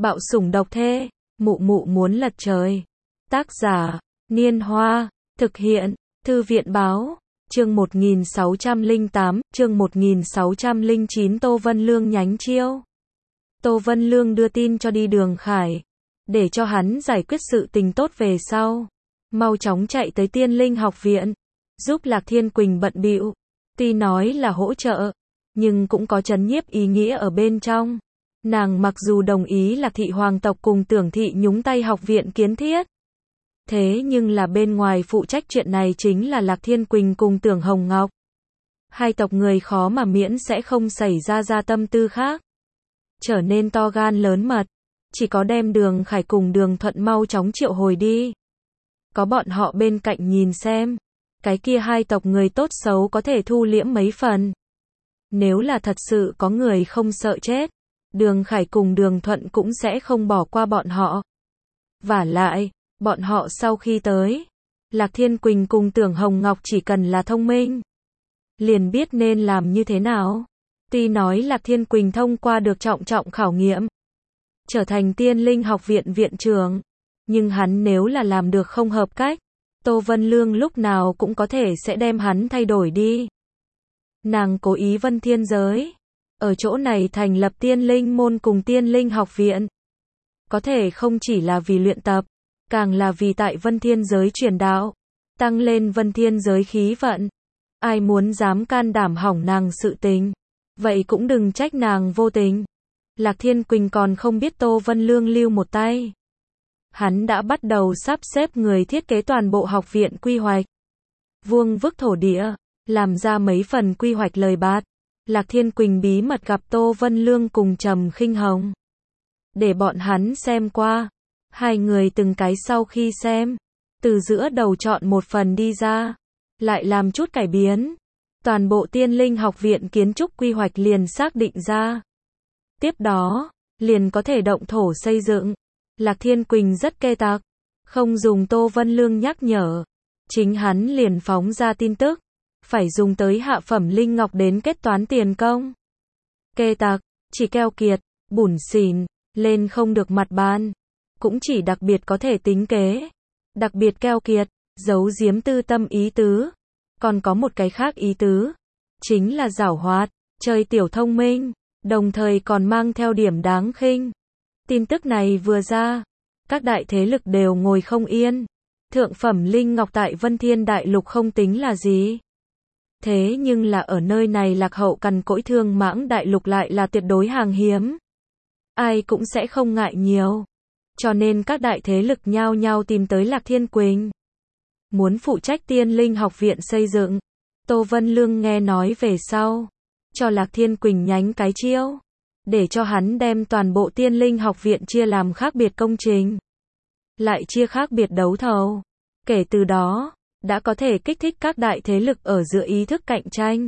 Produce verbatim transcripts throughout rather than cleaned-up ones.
Bạo sủng độc thê, mụ mụ muốn lật trời. Tác giả, Niên Hoa, thực hiện, Thư viện báo, chương một nghìn sáu trăm lẻ tám, chương một nghìn sáu trăm lẻ chín Tô Vân Lương nhánh chiêu. Tô Vân Lương đưa tin cho đi Đường Khải, để cho hắn giải quyết sự tình tốt về sau. Mau chóng chạy tới Tiên Linh học viện, giúp Lạc Thiên Quỳnh bận bịu. Tuy nói là hỗ trợ, nhưng cũng có trấn nhiếp ý nghĩa ở bên trong. Nàng mặc dù đồng ý Lạc thị hoàng tộc cùng Tưởng thị nhúng tay học viện kiến thiết. Thế nhưng là bên ngoài phụ trách chuyện này chính là Lạc Thiên Quỳnh cùng Tưởng Hồng Ngọc. Hai tộc người khó mà miễn sẽ không xảy ra ra tâm tư khác. Trở nên to gan lớn mật. Chỉ có đem Đường Khải cùng Đường Thuận mau chóng triệu hồi đi. Có bọn họ bên cạnh nhìn xem. Cái kia hai tộc người tốt xấu có thể thu liễm mấy phần. Nếu là thật sự có người không sợ chết, Đường Khải cùng Đường Thuận cũng sẽ không bỏ qua bọn họ. Vả lại, bọn họ sau khi tới, Lạc Thiên Quỳnh cùng Tưởng Hồng Ngọc chỉ cần là thông minh, liền biết nên làm như thế nào. Tuy nói Lạc Thiên Quỳnh thông qua được trọng trọng khảo nghiệm, trở thành Tiên Linh học viện viện trưởng, nhưng hắn nếu là làm được không hợp cách, Tô Vân Lương lúc nào cũng có thể sẽ đem hắn thay đổi đi. Nàng cố ý Vân Thiên giới, ở chỗ này thành lập Tiên Linh môn cùng Tiên Linh học viện. Có thể không chỉ là vì luyện tập, càng là vì tại Vân Thiên giới truyền đạo, tăng lên Vân Thiên giới khí vận. Ai muốn dám can đảm hỏng nàng sự tình, vậy cũng đừng trách nàng vô tình. Lạc Thiên Quỳnh còn không biết Tô Vân Lương lưu một tay. Hắn đã bắt đầu sắp xếp người thiết kế toàn bộ học viện quy hoạch. Vuông vức thổ địa, làm ra mấy phần quy hoạch lời bạt. Lạc Thiên Quỳnh bí mật gặp Tô Vân Lương cùng Trầm Khinh Hồng, để bọn hắn xem qua. Hai người từng cái sau khi xem, từ giữa đầu chọn một phần đi ra, lại làm chút cải biến. Toàn bộ Tiên Linh học viện kiến trúc quy hoạch liền xác định ra. Tiếp đó, liền có thể động thổ xây dựng. Lạc Thiên Quỳnh rất kê tặc, không dùng Tô Vân Lương nhắc nhở, chính hắn liền phóng ra tin tức, phải dùng tới hạ phẩm linh ngọc đến kết toán tiền công. Kê tặc, chỉ keo kiệt, bủn xỉn, lên không được mặt bàn, cũng chỉ đặc biệt có thể tính kế. Đặc biệt keo kiệt, giấu giếm tư tâm ý tứ, còn có một cái khác ý tứ, chính là giảo hoạt, chơi tiểu thông minh, đồng thời còn mang theo điểm đáng khinh. Tin tức này vừa ra, các đại thế lực đều ngồi không yên. Thượng phẩm linh ngọc tại Vân Thiên Đại Lục không tính là gì. Thế nhưng là ở nơi này lạc hậu cằn cỗi Thương Mãng Đại Lục lại là tuyệt đối hàng hiếm. Ai cũng sẽ không ngại nhiều. Cho nên các đại thế lực nhao nhao tìm tới Lạc Thiên Quỳnh, muốn phụ trách Tiên Linh học viện xây dựng. Tô Vân Lương nghe nói về sau, cho Lạc Thiên Quỳnh nhánh cái chiêu, để cho hắn đem toàn bộ Tiên Linh học viện chia làm khác biệt công trình, lại chia khác biệt đấu thầu. Kể từ đó, đã có thể kích thích các đại thế lực ở giữa ý thức cạnh tranh,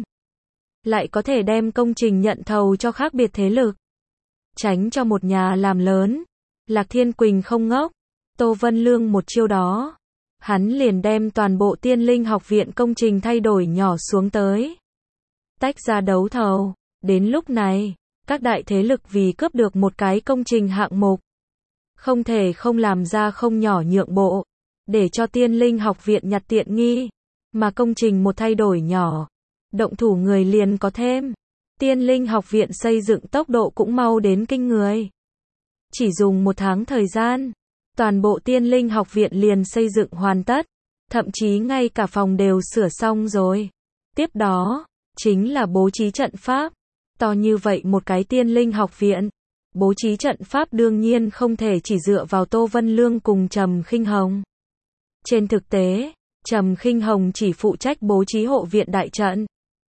lại có thể đem công trình nhận thầu cho khác biệt thế lực, tránh cho một nhà làm lớn. Lạc Thiên Quỳnh không ngốc, Tô Vân Lương một chiêu đó, hắn liền đem toàn bộ Tiên Linh học viện công trình thay đổi nhỏ xuống tới, tách ra đấu thầu. Đến lúc này, các đại thế lực vì cướp được một cái công trình hạng mục, không thể không làm ra không nhỏ nhượng bộ, để cho Tiên Linh học viện nhặt tiện nghi. Mà công trình một thay đổi nhỏ, động thủ người liền có thêm. Tiên Linh học viện xây dựng tốc độ cũng mau đến kinh người. Chỉ dùng một tháng thời gian, toàn bộ Tiên Linh học viện liền xây dựng hoàn tất, thậm chí ngay cả phòng đều sửa xong rồi. Tiếp đó, chính là bố trí trận pháp. To như vậy một cái Tiên Linh học viện, bố trí trận pháp đương nhiên không thể chỉ dựa vào Tô Vân Lương cùng Trầm Khinh Hồng. Trên thực tế, Trầm Khinh Hồng chỉ phụ trách bố trí hộ viện đại trận.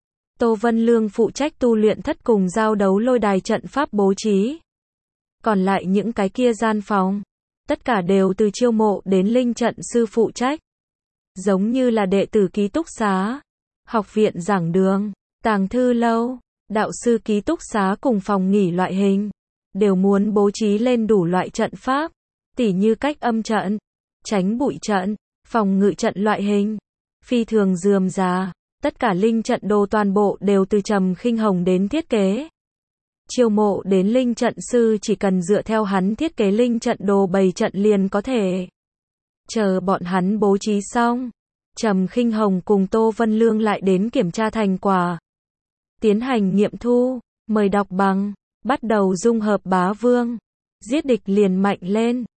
Tô Vân Lương phụ trách tu luyện thất cùng giao đấu lôi đài trận pháp bố trí. Còn lại những cái kia gian phòng, tất cả đều từ chiêu mộ đến linh trận sư phụ trách. Giống như là đệ tử ký túc xá, học viện giảng đường, tàng thư lâu, đạo sư ký túc xá cùng phòng nghỉ loại hình, đều muốn bố trí lên đủ loại trận pháp, tỉ như cách âm trận, tránh bụi trận, phòng ngự trận loại hình, phi thường rườm rà. Tất cả linh trận đồ toàn bộ đều từ Trầm Khinh Hồng đến thiết kế. Chiêu mộ đến linh trận sư chỉ cần dựa theo hắn thiết kế linh trận đồ bày trận liền có thể. Chờ bọn hắn bố trí xong, Trầm Khinh Hồng cùng Tô Vân Lương lại đến kiểm tra thành quả. Tiến hành nghiệm thu, mời đọc bằng, bắt đầu dung hợp bá vương, giết địch liền mạnh lên.